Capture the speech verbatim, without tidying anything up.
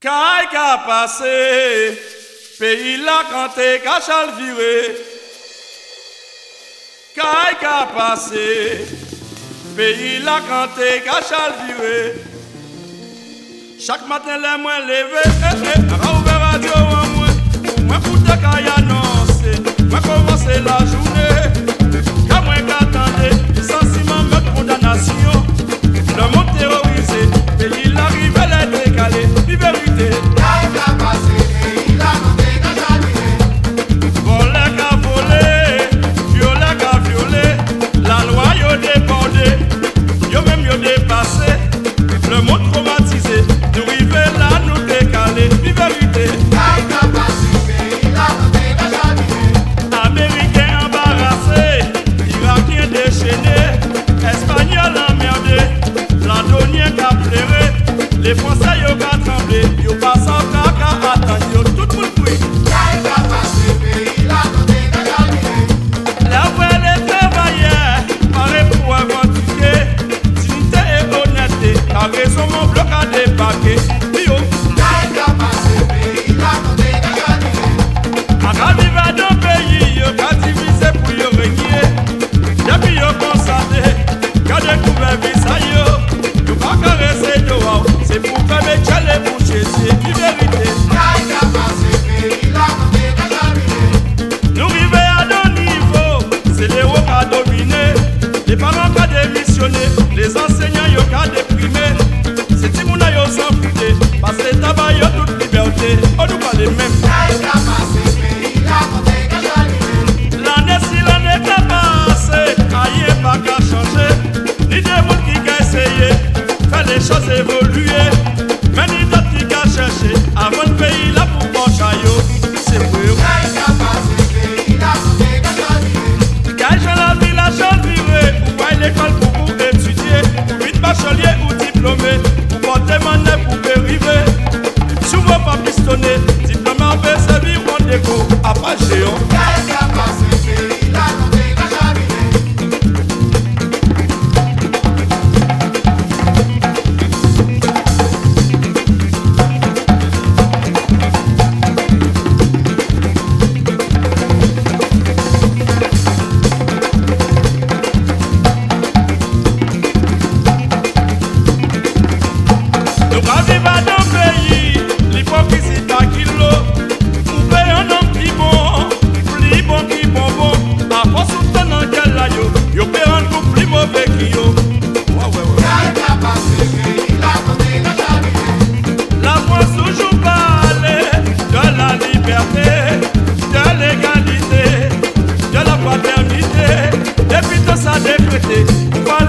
Kay ka passé, pays la canté, kachal viré. Kay ka passé, pays la canté, kachal viré. Chaque matin les moins levé, eh eh, à ouvert radio en moi, moi pour te kay annoncer, moi commencer la journée, qu'à moi qu'attendez, sentiment de condamnation, le monde terrorisé, pays l'arrive, elle est décalée, la vérité. Kay ka passé, pays la canté, kachal viré. Volé ka volé, violé ka violé, la loi yo débordé, yo même yo dépassé, le monde traumatisé, nous river là, nous décaler, la vérité. Kay ka passé, pays la canté, kachal viré. Américains embarrassés, Irakiens déchaînés, Espagnols emmerdés, Londoniens qu'a pleuré, les Français yo qu'a tremblé, yo passe en caca, attends, yo tout le monde prie. Kay ka passé, pays la canté, kachal viré. La voix les travailleurs, paraît pour aventurer, dignité et honnêteté, la raison mon bloc a débarqué, yo. Kay ka passé, pays la canté, kachal viré. A ka vive dans pays, yo ka divisé pour yo régner. Depuis yo constaté, ka découvert visa yo, yo ka caressé dehors, c'est pour faire métier les boucher, c'est la vérité. Kay ka passé, pays la canté, kachal viré. Nous river à nos niveaux, c'est les hauts qui dominé, les parents qui démissionné, les enseignants yo qui déprimé, c'est Timouna yo sans fouté, parce que tabac yo toute liberté, on nous parle même. Kay ka passé, pays la canté, kachal viré. L'année si l'année qu'a passé, aïe pas qu'à changer, ni des monde qui qu'a essayé, faire les choses évoluer, mais ni d'autres qui qu'a cherché, avant le pays là pour bon chaillot, c'est pour Kay ka passé, pays la canté, kachal viré. Quand je la vie la chose virée, pour voir l'école pour vous étudier, pour vite bachelier ou diplômé, pour porter monnaie pour dériver, souvent pas pistonné, diplômé en fait servir mon déco, à pas géant. Kay ka passé, pays la canté, kachal viré. Nous pas vivre dans le pays, l'hypocrisie pas kilo. Nous payons un homme qui bon, plus bon qui bon bon. À force de temps dans quel là yo, yo payons un coup plus mauvais qui yo. Ouais ouais ouais. Kay ka passé, pays la canté, kachal viré. La France toujours parler de la liberté, de l'égalité, de la fraternité. Depuis tout ça décrété,